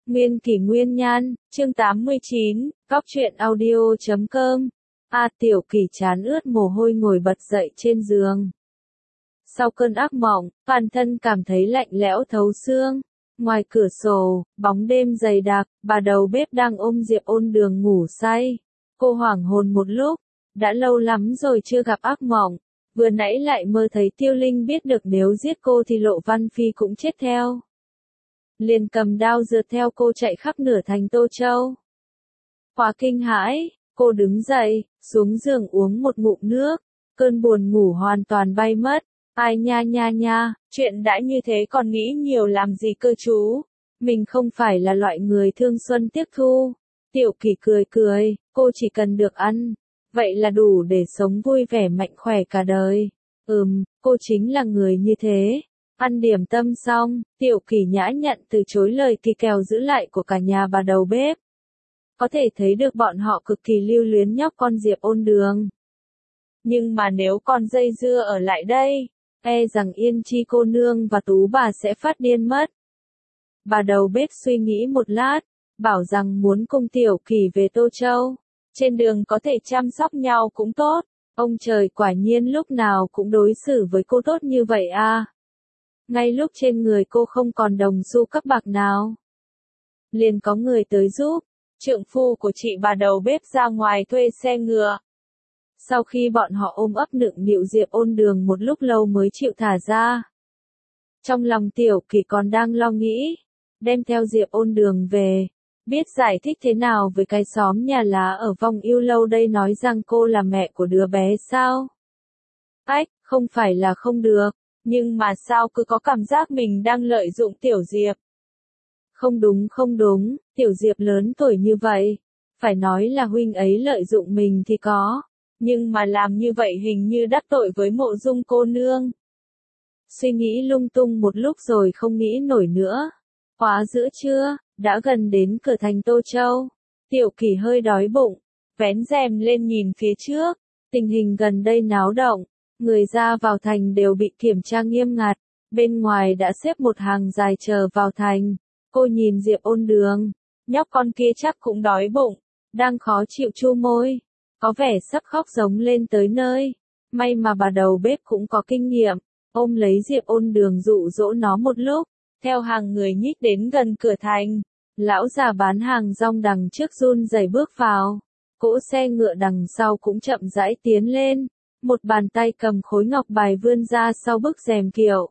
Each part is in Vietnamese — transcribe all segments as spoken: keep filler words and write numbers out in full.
Nguyên kỷ nguyên nhan, chương tám mươi chín, góc truyện audio chấm com. A Tiểu Kỳ chán ướt mồ hôi ngồi bật dậy trên giường. Sau cơn ác mộng, toàn thân cảm thấy lạnh lẽo thấu xương. Ngoài cửa sổ, bóng đêm dày đặc, bà đầu bếp đang ôm Diệp Ôn Đường ngủ say. Cô hoảng hồn một lúc, đã lâu lắm rồi chưa gặp ác mộng. Vừa nãy lại mơ thấy Tiêu Linh biết được nếu giết cô thì Lộ Văn Phi cũng chết theo. Liền cầm đao rượt theo cô chạy khắp nửa thành Tô Châu. Quá kinh hãi, cô đứng dậy, xuống giường uống một ngụm nước, cơn buồn ngủ hoàn toàn bay mất. Ai nha nha nha, chuyện đã như thế còn nghĩ nhiều làm gì cơ chú, mình không phải là loại người thương xuân tiếc thu. Tiểu Kỳ cười cười, cô chỉ cần được ăn, vậy là đủ để sống vui vẻ mạnh khỏe cả đời. Ừm, cô chính là người như thế. Ăn điểm tâm xong, Tiểu Kỳ nhã nhặn từ chối lời kỳ kèo giữ lại của cả nhà bà đầu bếp. Có thể thấy được bọn họ cực kỳ lưu luyến nhóc con Diệp Ôn Đường. Nhưng mà nếu con dây dưa ở lại đây, e rằng Yên Chi cô nương và Tú bà sẽ phát điên mất. Bà đầu bếp suy nghĩ một lát, bảo rằng muốn cùng Tiểu Kỳ về Tô Châu. Trên đường có thể chăm sóc nhau cũng tốt. Ông trời quả nhiên lúc nào cũng đối xử với cô tốt như vậy à. Ngay lúc trên người cô không còn đồng xu cấp bạc nào, liền có người tới giúp. Trượng phu của chị bà đầu bếp ra ngoài thuê xe ngựa. Sau khi bọn họ ôm ấp nựng nịu Diệp Ôn Đường một lúc lâu mới chịu thả ra. Trong lòng Tiểu Kỳ còn đang lo nghĩ, đem theo Diệp Ôn Đường về, biết giải thích thế nào với cái xóm nhà lá ở Vong Yêu Lâu đây nói rằng cô là mẹ của đứa bé sao? Ách, không phải là không được, nhưng mà sao cứ có cảm giác mình đang lợi dụng Tiểu Diệp. Không đúng không đúng, Tiểu Diệp lớn tuổi như vậy, phải nói là huynh ấy lợi dụng mình thì có, nhưng mà làm như vậy hình như đắc tội với Mộ Dung cô nương. Suy nghĩ lung tung một lúc rồi không nghĩ nổi nữa. Quá giữa trưa, đã gần đến cửa thành Tô Châu. Tiểu Kỳ hơi đói bụng, vén rèm lên nhìn phía trước. Tình hình gần đây náo động, người ra vào thành đều bị kiểm tra nghiêm ngặt. Bên ngoài đã xếp một hàng dài chờ vào thành. Cô nhìn Diệp Ôn Đường, nhóc con kia chắc cũng đói bụng, đang khó chịu chu môi, có vẻ sắp khóc giống lên tới nơi. May mà bà đầu bếp cũng có kinh nghiệm, ôm lấy Diệp Ôn Đường dụ dỗ nó một lúc, theo hàng người nhích đến gần cửa thành. Lão già bán hàng rong đằng trước run rẩy bước vào, cỗ xe ngựa đằng sau cũng chậm rãi tiến lên, một bàn tay cầm khối ngọc bài vươn ra sau bức rèm kiệu.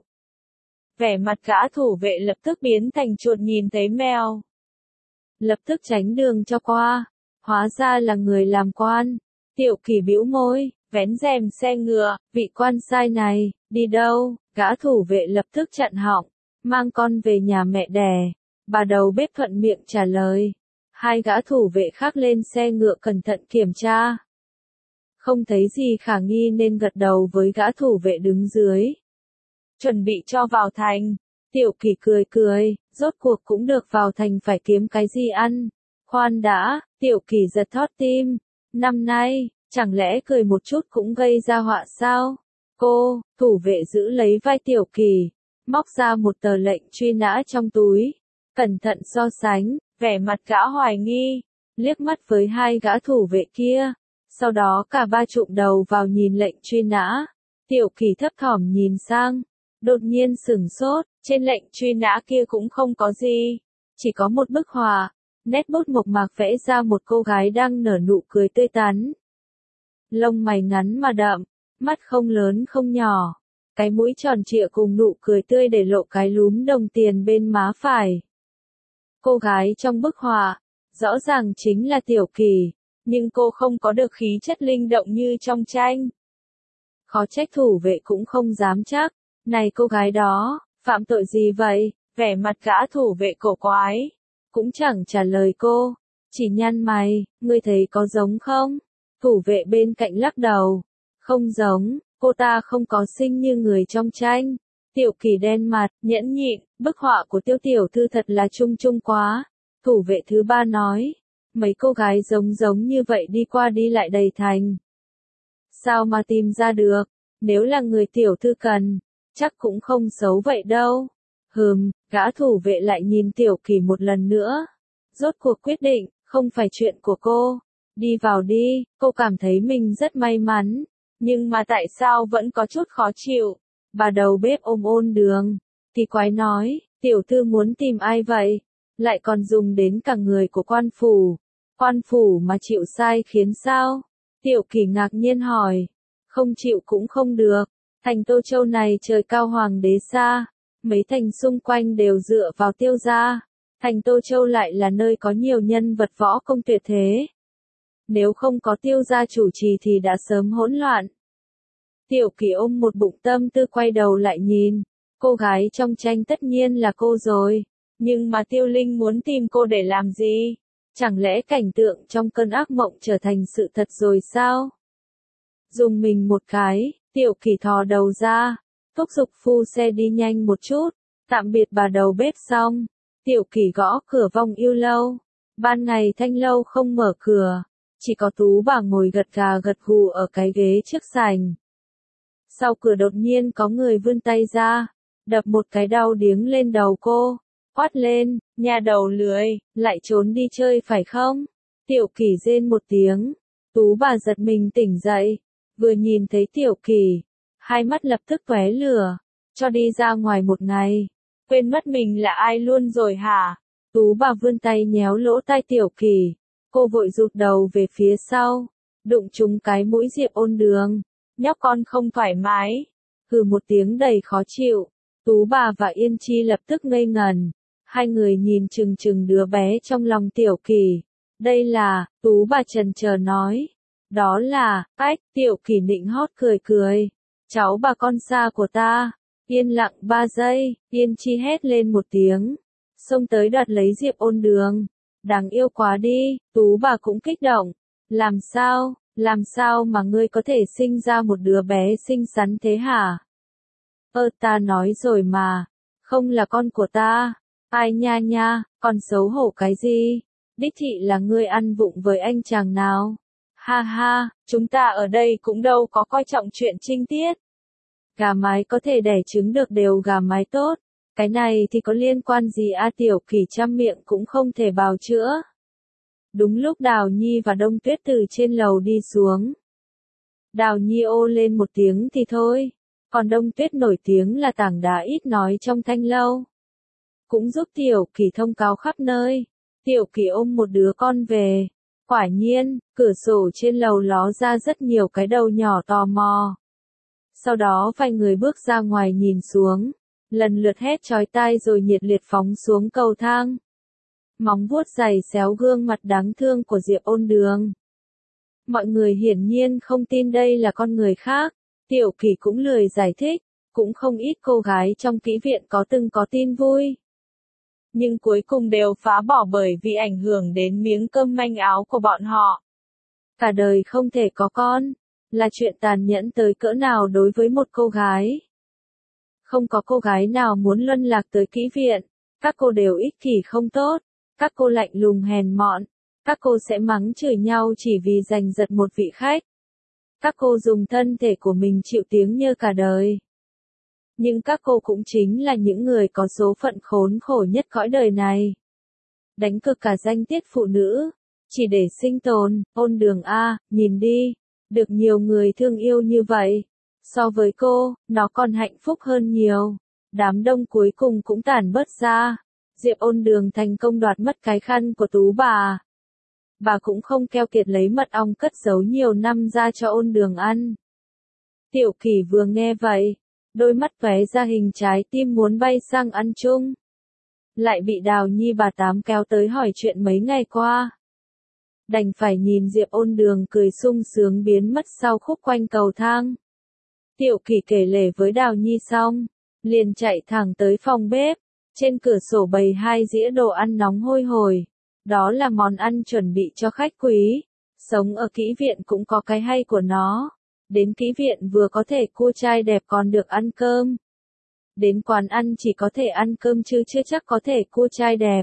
Vẻ mặt gã thủ vệ lập tức biến thành chuột nhìn thấy mèo. Lập tức tránh đường cho qua, hóa ra là người làm quan. Tiểu Kỳ bĩu môi, vén rèm xe ngựa, vị quan sai này, đi đâu? Gã thủ vệ lập tức chặn họng, mang con về nhà mẹ đẻ. Bà đầu bếp thuận miệng trả lời. Hai gã thủ vệ khác lên xe ngựa cẩn thận kiểm tra. Không thấy gì khả nghi nên gật đầu với gã thủ vệ đứng dưới. Chuẩn bị cho vào thành. Tiểu Kỳ cười cười, rốt cuộc cũng được vào thành phải kiếm cái gì ăn. Khoan đã, Tiểu Kỳ giật thót tim. Năm nay, chẳng lẽ cười một chút cũng gây ra họa sao? Cô, thủ vệ giữ lấy vai Tiểu Kỳ, móc ra một tờ lệnh truy nã trong túi. Cẩn thận so sánh, vẻ mặt gã hoài nghi, liếc mắt với hai gã thủ vệ kia. Sau đó cả ba trụm đầu vào nhìn lệnh truy nã. Tiểu Kỳ thấp thỏm nhìn sang. Đột nhiên sửng sốt, trên lệnh truy nã kia cũng không có gì. Chỉ có một bức họa, nét bút mộc mạc vẽ ra một cô gái đang nở nụ cười tươi tắn. Lông mày ngắn mà đậm, mắt không lớn không nhỏ. Cái mũi tròn trịa cùng nụ cười tươi để lộ cái lúm đồng tiền bên má phải. Cô gái trong bức họa, rõ ràng chính là Tiểu Kỳ, nhưng cô không có được khí chất linh động như trong tranh. Khó trách thủ vệ cũng không dám chắc. Này cô gái đó, phạm tội gì vậy? Vẻ mặt gã thủ vệ cổ quái, cũng chẳng trả lời cô, chỉ nhăn mày, ngươi thấy có giống không? Thủ vệ bên cạnh lắc đầu, không giống, cô ta không có xinh như người trong tranh. Tiểu Kỳ đen mặt, nhẫn nhịn, bức họa của Tiêu tiểu thư thật là chung chung quá. Thủ vệ thứ ba nói, mấy cô gái giống giống như vậy đi qua đi lại đầy thành. Sao mà tìm ra được, nếu là người tiểu thư cần, chắc cũng không xấu vậy đâu. Hừm, gã thủ vệ lại nhìn Tiểu Kỳ một lần nữa. Rốt cuộc quyết định, không phải chuyện của cô. Đi vào đi, cô cảm thấy mình rất may mắn. Nhưng mà tại sao vẫn có chút khó chịu? Bà đầu bếp ôm ôn đường. Thì quái nói, tiểu thư muốn tìm ai vậy? Lại còn dùng đến cả người của quan phủ. Quan phủ mà chịu sai khiến sao? Tiểu Kỳ ngạc nhiên hỏi. Không chịu cũng không được. Thành Tô Châu này trời cao hoàng đế xa. Mấy thành xung quanh đều dựa vào Tiêu gia. Thành Tô Châu lại là nơi có nhiều nhân vật võ công tuyệt thế. Nếu không có Tiêu gia chủ trì thì đã sớm hỗn loạn. Tiểu Kỳ ôm một bụng tâm tư quay đầu lại nhìn. Cô gái trong tranh tất nhiên là cô rồi. Nhưng mà Tiêu Linh muốn tìm cô để làm gì? Chẳng lẽ cảnh tượng trong cơn ác mộng trở thành sự thật rồi sao? Dùng mình một cái, Tiểu Kỳ thò đầu ra. Thúc giục phu xe đi nhanh một chút. Tạm biệt bà đầu bếp xong. Tiểu Kỳ gõ cửa vong yêu lâu. Ban ngày Thanh lâu không mở cửa. Chỉ có Tú bà ngồi gật gà gật gù ở cái ghế trước sảnh. Sau cửa đột nhiên có người vươn tay ra. Đập một cái đau điếng lên đầu cô. Quát lên, nhà đầu lười, lại trốn đi chơi phải không? Tiểu Kỳ rên một tiếng. Tú bà giật mình tỉnh dậy. Vừa nhìn thấy Tiểu Kỳ. Hai mắt lập tức tóe lửa. Cho đi ra ngoài một ngày. Quên mất mình là ai luôn rồi hả? Tú bà vươn tay nhéo lỗ tai Tiểu Kỳ. Cô vội rụt đầu về phía sau. Đụng trúng cái mũi Diệp Ôn Đường. Nhóc con không thoải mái. Hừ một tiếng đầy khó chịu. Tú bà và Yên Chi lập tức ngây ngần. Hai người nhìn chừng chừng đứa bé trong lòng Tiểu Kỳ. Đây là, Tú bà chần chờ nói. Đó là, ách, Tiểu Kỳ nịnh hót cười cười. Cháu bà con xa của ta. Yên lặng ba giây, Yên Chi hét lên một tiếng. Xông tới đoạt lấy Diệp Ôn Đường. Đáng yêu quá đi, Tú bà cũng kích động. Làm sao, làm sao mà ngươi có thể sinh ra một đứa bé xinh xắn thế hả? Ơ ta nói rồi mà, không là con của ta. Ai nha nha, còn xấu hổ cái gì? Đích thị là ngươi ăn vụng với anh chàng nào? Ha ha, chúng ta ở đây cũng đâu có coi trọng chuyện trinh tiết. Gà mái có thể đẻ trứng được đều gà mái tốt. Cái này thì có liên quan gì a? Tiểu Kỳ trăm miệng cũng không thể bào chữa. Đúng lúc Đào Nhi và Đông Tuyết từ trên lầu đi xuống. Đào Nhi ô lên một tiếng thì thôi. Còn Đông Tuyết nổi tiếng là tảng đá ít nói trong Thanh lâu. Cũng giúp Tiểu Kỳ thông cáo khắp nơi. Tiểu Kỳ ôm một đứa con về. Quả nhiên, cửa sổ trên lầu ló ra rất nhiều cái đầu nhỏ tò mò. Sau đó vài người bước ra ngoài nhìn xuống. Lần lượt hét chói tai rồi nhiệt liệt phóng xuống cầu thang. Móng vuốt dày xéo gương mặt đáng thương của Diệp Ôn Đường. Mọi người hiển nhiên không tin đây là con người khác. Tiểu Kỳ cũng lười giải thích. Cũng không ít cô gái trong kỹ viện có từng có tin vui. Nhưng cuối cùng đều phá bỏ bởi vì ảnh hưởng đến miếng cơm manh áo của bọn họ. Cả đời không thể có con. Là chuyện tàn nhẫn tới cỡ nào đối với một cô gái. Không có cô gái nào muốn luân lạc tới kỹ viện. Các cô đều ích kỷ không tốt. Các cô lạnh lùng hèn mọn. Các cô sẽ mắng chửi nhau chỉ vì giành giật một vị khách. Các cô dùng thân thể của mình chịu tiếng nhơ cả đời. Nhưng các cô cũng chính là những người có số phận khốn khổ nhất cõi đời này. Đánh cược cả danh tiết phụ nữ. Chỉ để sinh tồn, Ôn Đường a, nhìn đi. Được nhiều người thương yêu như vậy. So với cô, nó còn hạnh phúc hơn nhiều. Đám đông cuối cùng cũng tản bớt ra. Diệp Ôn Đường thành công đoạt mất cái khăn của Tú bà. Bà cũng không keo kiệt lấy mật ong cất giấu nhiều năm ra cho Ôn Đường ăn. Tiểu Kỳ vừa nghe vậy, đôi mắt tóe ra hình trái tim muốn bay sang ăn chung. Lại bị Đào Nhi bà Tám kéo tới hỏi chuyện mấy ngày qua. Đành phải nhìn Diệp Ôn Đường cười sung sướng biến mất sau khúc quanh cầu thang. Tiểu Kỳ kể lể với Đào Nhi xong, liền chạy thẳng tới phòng bếp. Trên cửa sổ bày hai dĩa đồ ăn nóng hôi hổi. Đó là món ăn chuẩn bị cho khách quý. Sống ở kỹ viện cũng có cái hay của nó. Đến kỹ viện vừa có thể cua trai đẹp còn được ăn cơm. Đến quán ăn chỉ có thể ăn cơm chứ chưa chắc có thể cua trai đẹp.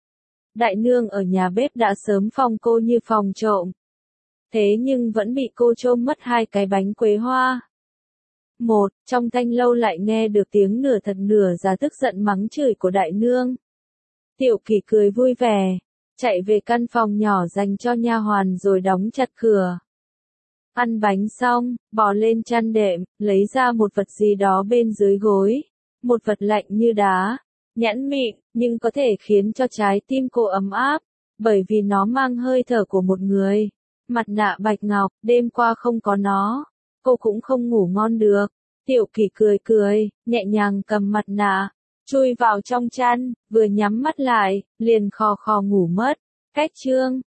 Đại nương ở nhà bếp đã sớm phòng cô như phòng trộm. Thế nhưng vẫn bị cô trôm mất hai cái bánh quế hoa. Một, trong thanh lâu lại nghe được tiếng nửa thật nửa giả tức giận mắng chửi của đại nương. Tiểu Kỳ cười vui vẻ, chạy về căn phòng nhỏ dành cho nha hoàn rồi đóng chặt cửa. Ăn bánh xong, bò lên chăn đệm, lấy ra một vật gì đó bên dưới gối. Một vật lạnh như đá, nhẵn mịn, nhưng có thể khiến cho trái tim cô ấm áp, bởi vì nó mang hơi thở của một người. Mặt nạ bạch ngọc, đêm qua không có nó, cô cũng không ngủ ngon được. Tiểu Kỳ cười cười, nhẹ nhàng cầm mặt nạ, chui vào trong chăn, vừa nhắm mắt lại, liền khò khò ngủ mất. Cách chương